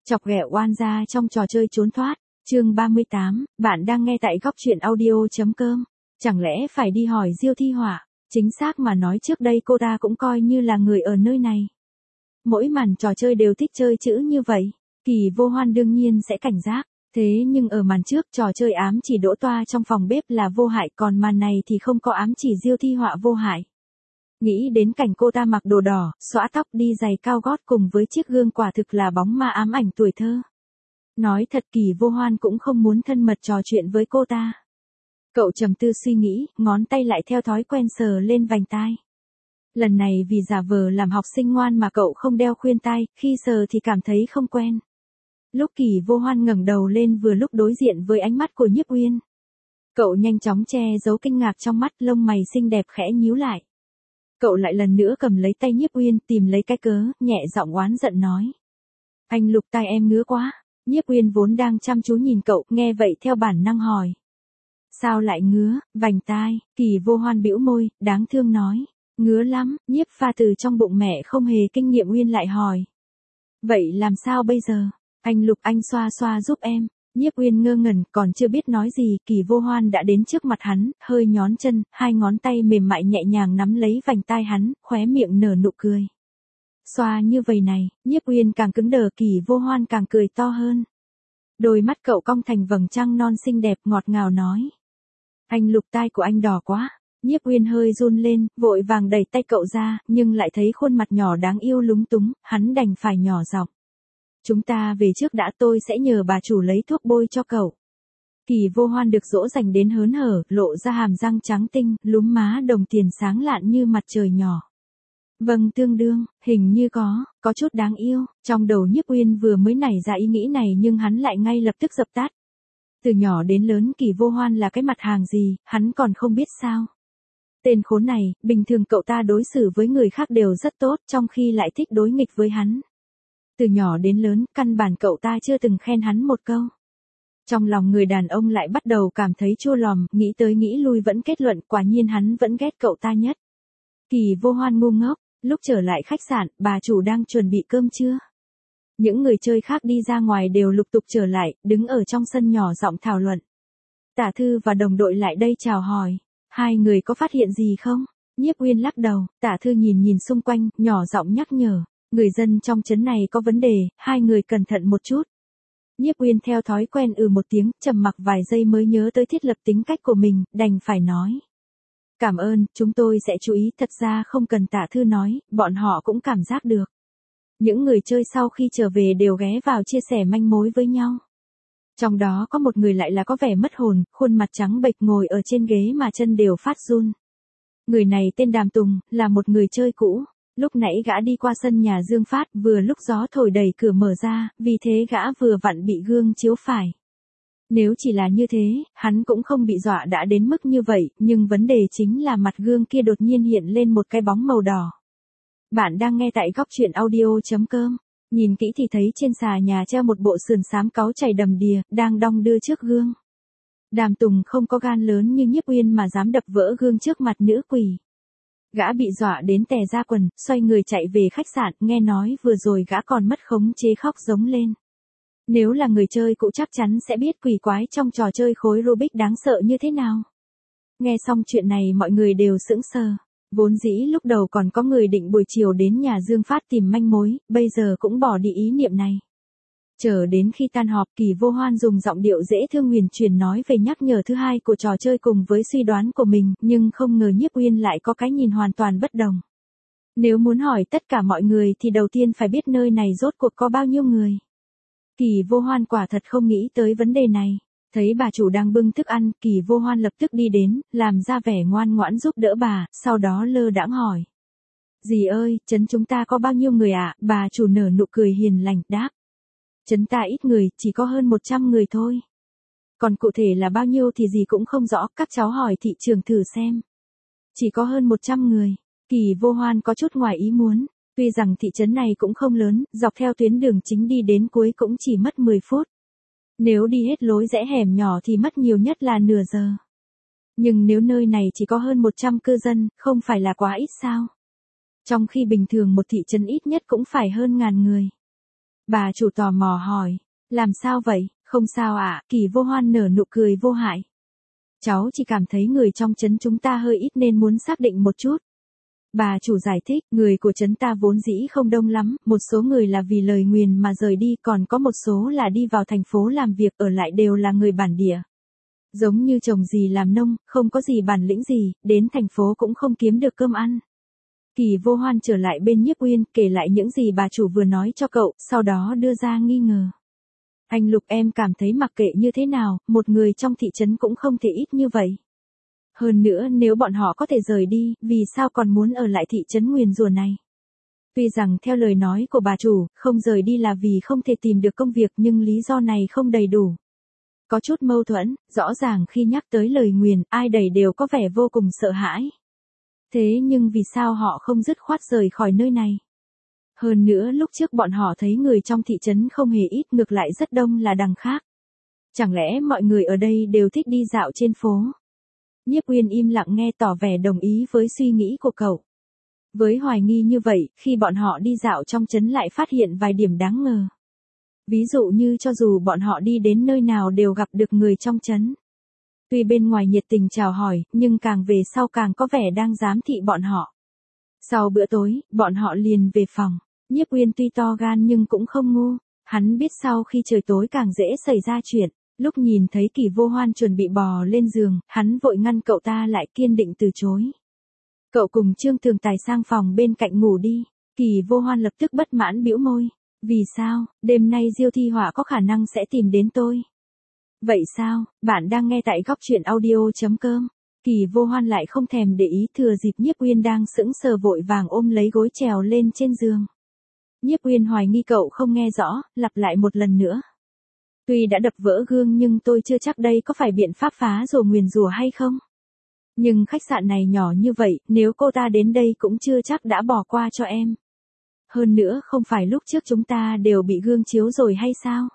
Chọc ghẹo oan gia trong trò chơi trốn thoát, chương 38, bạn đang nghe tại góc truyện audio.com. Chẳng lẽ phải đi hỏi Diêu Thi Họa, chính xác mà nói trước đây cô ta cũng coi như là người ở nơi này. Mỗi màn trò chơi đều thích chơi chữ như vậy, Kỳ Vô Hoan đương nhiên sẽ cảnh giác, thế nhưng ở màn trước trò chơi ám chỉ Đỗ Toa trong phòng bếp là vô hại, còn màn này thì không có ám chỉ Diêu Thi Họa vô hại. Nghĩ đến cảnh cô ta mặc đồ đỏ, xõa tóc đi giày cao gót cùng với chiếc gương quả thực là bóng ma ám ảnh tuổi thơ. Nói thật Kỳ Vô Hoan cũng không muốn thân mật trò chuyện với cô ta. Cậu trầm tư suy nghĩ, ngón tay lại theo thói quen sờ lên vành tai. Lần này vì giả vờ làm học sinh ngoan mà cậu không đeo khuyên tai, khi sờ thì cảm thấy không quen. Lúc Kỳ Vô Hoan ngẩng đầu lên vừa lúc đối diện với ánh mắt của Nhiếp Uyên. Cậu nhanh chóng che giấu kinh ngạc trong mắt, lông mày xinh đẹp khẽ nhíu lại. Cậu lại lần nữa cầm lấy tay Nhiếp Uyên, tìm lấy cái cớ, nhẹ giọng oán giận nói. Anh Lục, tai em ngứa quá. Nhiếp Uyên vốn đang chăm chú nhìn cậu, nghe vậy theo bản năng hỏi. Sao lại ngứa, vành tai? Kỳ Vô Hoan bĩu môi, đáng thương nói. Ngứa lắm. Nhiếp Pha từ trong bụng mẹ không hề kinh nghiệm Uyên lại hỏi. Vậy làm sao bây giờ? Anh Lục, anh xoa xoa giúp em. Nhiếp Uyên ngơ ngẩn, còn chưa biết nói gì, Kỳ Vô Hoan đã đến trước mặt hắn, hơi nhón chân, hai ngón tay mềm mại nhẹ nhàng nắm lấy vành tai hắn, khóe miệng nở nụ cười. Xoa như vậy này, Nhiếp Uyên càng cứng đờ, Kỳ Vô Hoan càng cười to hơn. Đôi mắt cậu cong thành vầng trăng non xinh đẹp, ngọt ngào nói. Anh Lục, tai của anh đỏ quá. Nhiếp Uyên hơi run lên, vội vàng đẩy tay cậu ra, nhưng lại thấy khuôn mặt nhỏ đáng yêu lúng túng, hắn đành phải nhỏ giọng. Chúng ta về trước đã, tôi sẽ nhờ bà chủ lấy thuốc bôi cho cậu. Kỳ Vô Hoan được dỗ dành đến hớn hở, lộ ra hàm răng trắng tinh, lúm má đồng tiền sáng lạn như mặt trời nhỏ. Vâng, tương đương, hình như có chút đáng yêu. Trong đầu Nhiếp Uyên vừa mới nảy ra ý nghĩ này nhưng hắn lại ngay lập tức dập tắt. Từ nhỏ đến lớn Kỳ Vô Hoan là cái mặt hàng gì, hắn còn không biết sao. Tên khốn này, bình thường cậu ta đối xử với người khác đều rất tốt, trong khi lại thích đối nghịch với hắn. Từ nhỏ đến lớn, căn bản cậu ta chưa từng khen hắn một câu. Trong lòng người đàn ông lại bắt đầu cảm thấy chua lòm, nghĩ tới nghĩ lui vẫn kết luận, quả nhiên hắn vẫn ghét cậu ta nhất. Kỳ Vô Hoan ngu ngốc, lúc trở lại khách sạn, bà chủ đang chuẩn bị cơm trưa. Những người chơi khác đi ra ngoài đều lục tục trở lại, đứng ở trong sân nhỏ giọng thảo luận. Tả Thư và đồng đội lại đây chào hỏi. Hai người có phát hiện gì không? Nhiếp Uyên lắc đầu, Tả Thư nhìn xung quanh, nhỏ giọng nhắc nhở. Người dân trong trấn này có vấn đề, hai người cẩn thận một chút. Nhiếp Uyên theo thói quen một tiếng, trầm mặc vài giây mới nhớ tới thiết lập tính cách của mình, đành phải nói. Cảm ơn, chúng tôi sẽ chú ý, thật ra không cần Tả Thư nói, bọn họ cũng cảm giác được. Những người chơi sau khi trở về đều ghé vào chia sẻ manh mối với nhau. Trong đó có một người lại là có vẻ mất hồn, khuôn mặt trắng bệch ngồi ở trên ghế mà chân đều phát run. Người này tên Đàm Tùng, là một người chơi cũ. Lúc nãy gã đi qua sân nhà Dương Phát, vừa lúc gió thổi đẩy cửa mở ra, vì thế gã vừa vặn bị gương chiếu phải. Nếu chỉ là như thế, hắn cũng không bị dọa đã đến mức như vậy, nhưng vấn đề chính là mặt gương kia đột nhiên hiện lên một cái bóng màu đỏ. Bạn đang nghe tại góc truyện audio.com. Nhìn kỹ thì thấy trên xà nhà treo một bộ sườn xám cáu chảy đầm đìa, đang đong đưa trước gương. Đàm Tùng không có gan lớn như Nhiếp Uyên mà dám đập vỡ gương trước mặt nữ quỷ. Gã bị dọa đến tè ra quần, xoay người chạy về khách sạn, nghe nói vừa rồi gã còn mất khống chế khóc giống lên. Nếu là người chơi cũ chắc chắn sẽ biết quỷ quái trong trò chơi khối Rubik đáng sợ như thế nào. Nghe xong chuyện này mọi người đều sững sờ. Vốn dĩ lúc đầu còn có người định buổi chiều đến nhà Dương Phát tìm manh mối, bây giờ cũng bỏ đi ý niệm này. Chờ đến khi tan họp, Kỳ Vô Hoan dùng giọng điệu dễ thương huyền chuyển nói về nhắc nhở thứ hai của trò chơi cùng với suy đoán của mình, nhưng không ngờ Nhiếp Uyên lại có cái nhìn hoàn toàn bất đồng. Nếu muốn hỏi tất cả mọi người thì đầu tiên phải biết nơi này rốt cuộc có bao nhiêu người. Kỳ Vô Hoan quả thật không nghĩ tới vấn đề này. Thấy bà chủ đang bưng thức ăn, Kỳ Vô Hoan lập tức đi đến, làm ra vẻ ngoan ngoãn giúp đỡ bà, sau đó lơ đãng hỏi. Dì ơi, trấn chúng ta có bao nhiêu người ạ? Bà chủ nở nụ cười hiền lành, đáp. Trấn ta ít người, chỉ có hơn 100 người thôi. Còn cụ thể là bao nhiêu thì dì cũng không rõ, các cháu hỏi thị trường thử xem. Chỉ có hơn 100 người. Kỳ Vô Hoan có chút ngoài ý muốn. Tuy rằng thị trấn này cũng không lớn, dọc theo tuyến đường chính đi đến cuối cũng chỉ mất 10 phút. Nếu đi hết lối rẽ hẻm nhỏ thì mất nhiều nhất là nửa giờ. Nhưng nếu nơi này chỉ có hơn 100 cư dân, không phải là quá ít sao? Trong khi bình thường một thị trấn ít nhất cũng phải hơn ngàn người. Bà chủ tò mò hỏi, làm sao vậy, không sao ạ, Kỳ Vô Hoan nở nụ cười vô hại. Cháu chỉ cảm thấy người trong trấn chúng ta hơi ít nên muốn xác định một chút. Bà chủ giải thích, người của trấn ta vốn dĩ không đông lắm, một số người là vì lời nguyền mà rời đi, còn có một số là đi vào thành phố làm việc, ở lại đều là người bản địa. Giống như trồng gì làm nông, không có gì bản lĩnh gì, đến thành phố cũng không kiếm được cơm ăn. Kỳ Vô Hoan trở lại bên Nhiếp Uyên, kể lại những gì bà chủ vừa nói cho cậu, sau đó đưa ra nghi ngờ. Anh Lục, em cảm thấy mặc kệ như thế nào, một người trong thị trấn cũng không thể ít như vậy. Hơn nữa nếu bọn họ có thể rời đi, vì sao còn muốn ở lại thị trấn nguyền rủa này? Tuy rằng theo lời nói của bà chủ, không rời đi là vì không thể tìm được công việc, nhưng lý do này không đầy đủ. Có chút mâu thuẫn, rõ ràng khi nhắc tới lời nguyền, ai đầy đều có vẻ vô cùng sợ hãi. Thế nhưng vì sao họ không dứt khoát rời khỏi nơi này? Hơn nữa lúc trước bọn họ thấy người trong thị trấn không hề ít, ngược lại rất đông là đằng khác. Chẳng lẽ mọi người ở đây đều thích đi dạo trên phố? Nhiếp Uyên im lặng nghe, tỏ vẻ đồng ý với suy nghĩ của cậu. Với hoài nghi như vậy, khi bọn họ đi dạo trong trấn lại phát hiện vài điểm đáng ngờ. Ví dụ như cho dù bọn họ đi đến nơi nào đều gặp được người trong trấn. Tuy bên ngoài nhiệt tình chào hỏi, nhưng càng về sau càng có vẻ đang giám thị bọn họ. Sau bữa tối, bọn họ liền về phòng. Nhiếp Uyên tuy to gan nhưng cũng không ngu. Hắn biết sau khi trời tối càng dễ xảy ra chuyện. Lúc nhìn thấy Kỳ Vô Hoan chuẩn bị bò lên giường, hắn vội ngăn cậu ta lại, kiên định từ chối. Cậu cùng Trương Tường Tài sang phòng bên cạnh ngủ đi. Kỳ Vô Hoan lập tức bất mãn bĩu môi. Vì sao, đêm nay Diêu Thi Họa có khả năng sẽ tìm đến tôi. Vậy sao, bạn đang nghe tại góc truyện audio.com. Kỳ Vô Hoan lại không thèm để ý, thừa dịp Nhiếp Uyên đang sững sờ vội vàng ôm lấy gối trèo lên trên giường. Nhiếp Uyên hoài nghi cậu không nghe rõ, lặp lại một lần nữa. Tuy đã đập vỡ gương nhưng tôi chưa chắc đây có phải biện pháp phá rồ nguyền rủa hay không. Nhưng khách sạn này nhỏ như vậy, nếu cô ta đến đây cũng chưa chắc đã bỏ qua cho em. Hơn nữa không phải lúc trước chúng ta đều bị gương chiếu rồi hay sao?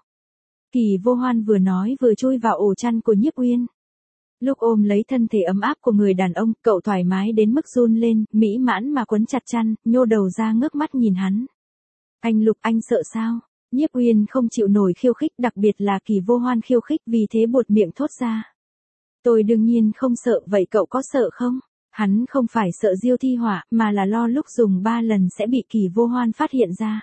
Kỳ Vô Hoan vừa nói vừa chui vào ổ chăn của Nhiếp Uyên. Lúc ôm lấy thân thể ấm áp của người đàn ông, cậu thoải mái đến mức run lên, mỹ mãn mà quấn chặt chăn, nhô đầu ra ngước mắt nhìn hắn. Anh Lục, anh sợ sao? Nhiếp Uyên không chịu nổi khiêu khích, đặc biệt là Kỳ Vô Hoan khiêu khích, vì thế buột miệng thốt ra. Tôi đương nhiên không sợ, vậy cậu có sợ không? Hắn không phải sợ Diêu Thi Họa, mà là lo lúc dùng 3 lần sẽ bị Kỳ Vô Hoan phát hiện ra.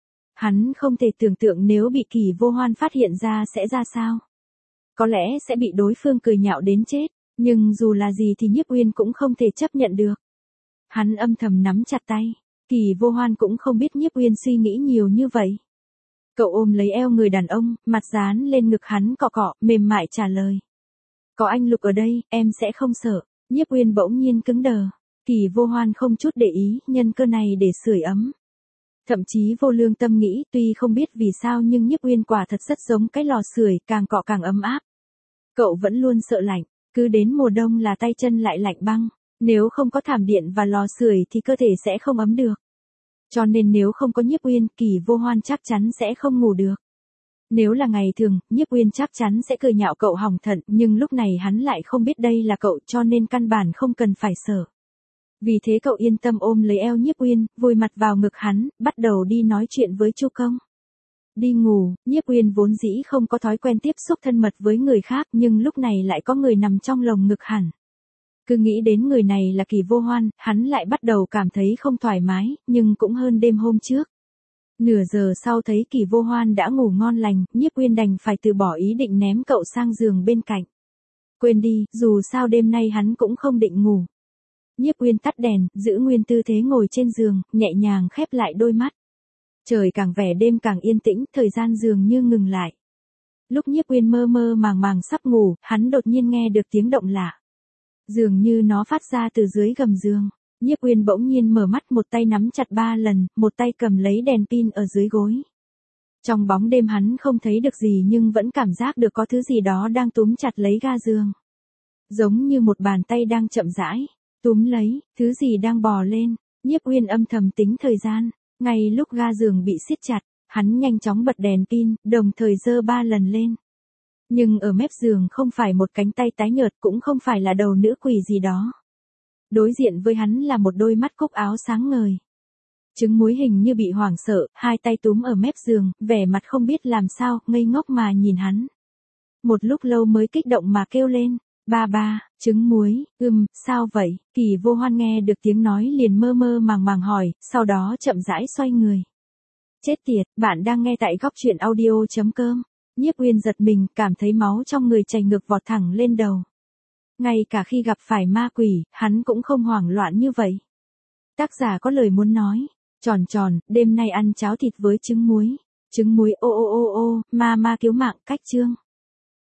Hắn không thể tưởng tượng nếu bị Kỳ Vô Hoan phát hiện ra sẽ ra sao. Có lẽ sẽ bị đối phương cười nhạo đến chết, nhưng dù là gì thì Nhiếp Uyên cũng không thể chấp nhận được. Hắn âm thầm nắm chặt tay, Kỳ Vô Hoan cũng không biết Nhiếp Uyên suy nghĩ nhiều như vậy. Cậu ôm lấy eo người đàn ông, mặt dán lên ngực hắn cọ cọ, mềm mại trả lời. Có anh Lục ở đây, em sẽ không sợ. Nhiếp Uyên bỗng nhiên cứng đờ. Kỳ Vô Hoan không chút để ý, nhân cơ này để sưởi ấm. Thậm chí vô lương tâm nghĩ, tuy không biết vì sao nhưng Nhiếp Uyên quả thật rất giống cái lò sưởi, càng cọ càng ấm áp. Cậu vẫn luôn sợ lạnh, cứ đến mùa đông là tay chân lại lạnh băng. Nếu không có thảm điện và lò sưởi thì cơ thể sẽ không ấm được. Cho nên nếu không có Nhiếp Uyên, Kỳ Vô Hoan chắc chắn sẽ không ngủ được. Nếu là ngày thường, Nhiếp Uyên chắc chắn sẽ cười nhạo cậu hỏng thận, nhưng lúc này hắn lại không biết đây là cậu, cho nên căn bản không cần phải sợ. Vì thế cậu yên tâm ôm lấy eo Nhiếp Uyên, vùi mặt vào ngực hắn, bắt đầu đi nói chuyện với Chu Công. Đi ngủ, Nhiếp Uyên vốn dĩ không có thói quen tiếp xúc thân mật với người khác, nhưng lúc này lại có người nằm trong lồng ngực hẳn. Cứ nghĩ đến người này là Kỳ Vô Hoan, hắn lại bắt đầu cảm thấy không thoải mái, nhưng cũng hơn đêm hôm trước. Nửa giờ sau thấy Kỳ Vô Hoan đã ngủ ngon lành, Nhiếp Uyên đành phải từ bỏ ý định ném cậu sang giường bên cạnh. Quên đi, dù sao đêm nay hắn cũng không định ngủ. Nhiếp Uyên tắt đèn, giữ nguyên tư thế ngồi trên giường, nhẹ nhàng khép lại đôi mắt. Trời càng vẻ đêm càng yên tĩnh, thời gian dường như ngừng lại. Lúc Nhiếp Uyên mơ mơ màng màng sắp ngủ, hắn đột nhiên nghe được tiếng động lạ. Dường như nó phát ra từ dưới gầm giường. Nhiếp Uyên bỗng nhiên mở mắt, một tay nắm chặt 3 lần, một tay cầm lấy đèn pin ở dưới gối. Trong bóng đêm hắn không thấy được gì nhưng vẫn cảm giác được có thứ gì đó đang túm chặt lấy ga giường. Giống như một bàn tay đang chậm rãi túm lấy, thứ gì đang bò lên. Nhiếp Uyên âm thầm tính thời gian, ngay lúc ga giường bị siết chặt, hắn nhanh chóng bật đèn pin, đồng thời giơ 3 lần lên. Nhưng ở mép giường không phải một cánh tay tái nhợt, cũng không phải là đầu nữ quỷ gì đó. Đối diện với hắn là một đôi mắt cúc áo sáng ngời. Trứng muối hình như bị hoảng sợ, hai tay túm ở mép giường, vẻ mặt không biết làm sao, ngây ngốc mà nhìn hắn. Một lúc lâu mới kích động mà kêu lên, ba ba, trứng muối, sao vậy? Kỳ Vô Hoan nghe được tiếng nói liền mơ mơ màng màng hỏi, sau đó chậm rãi xoay người. Chết tiệt, bạn đang nghe tại góc truyện audio.com. Nhiếp Uyên giật mình, cảm thấy máu trong người chảy ngược vọt thẳng lên đầu. Ngay cả khi gặp phải ma quỷ, hắn cũng không hoảng loạn như vậy. Tác giả có lời muốn nói. Tròn tròn, đêm nay ăn cháo thịt với trứng muối. Trứng muối ô ô ô ô, ma cứu mạng, cách chương.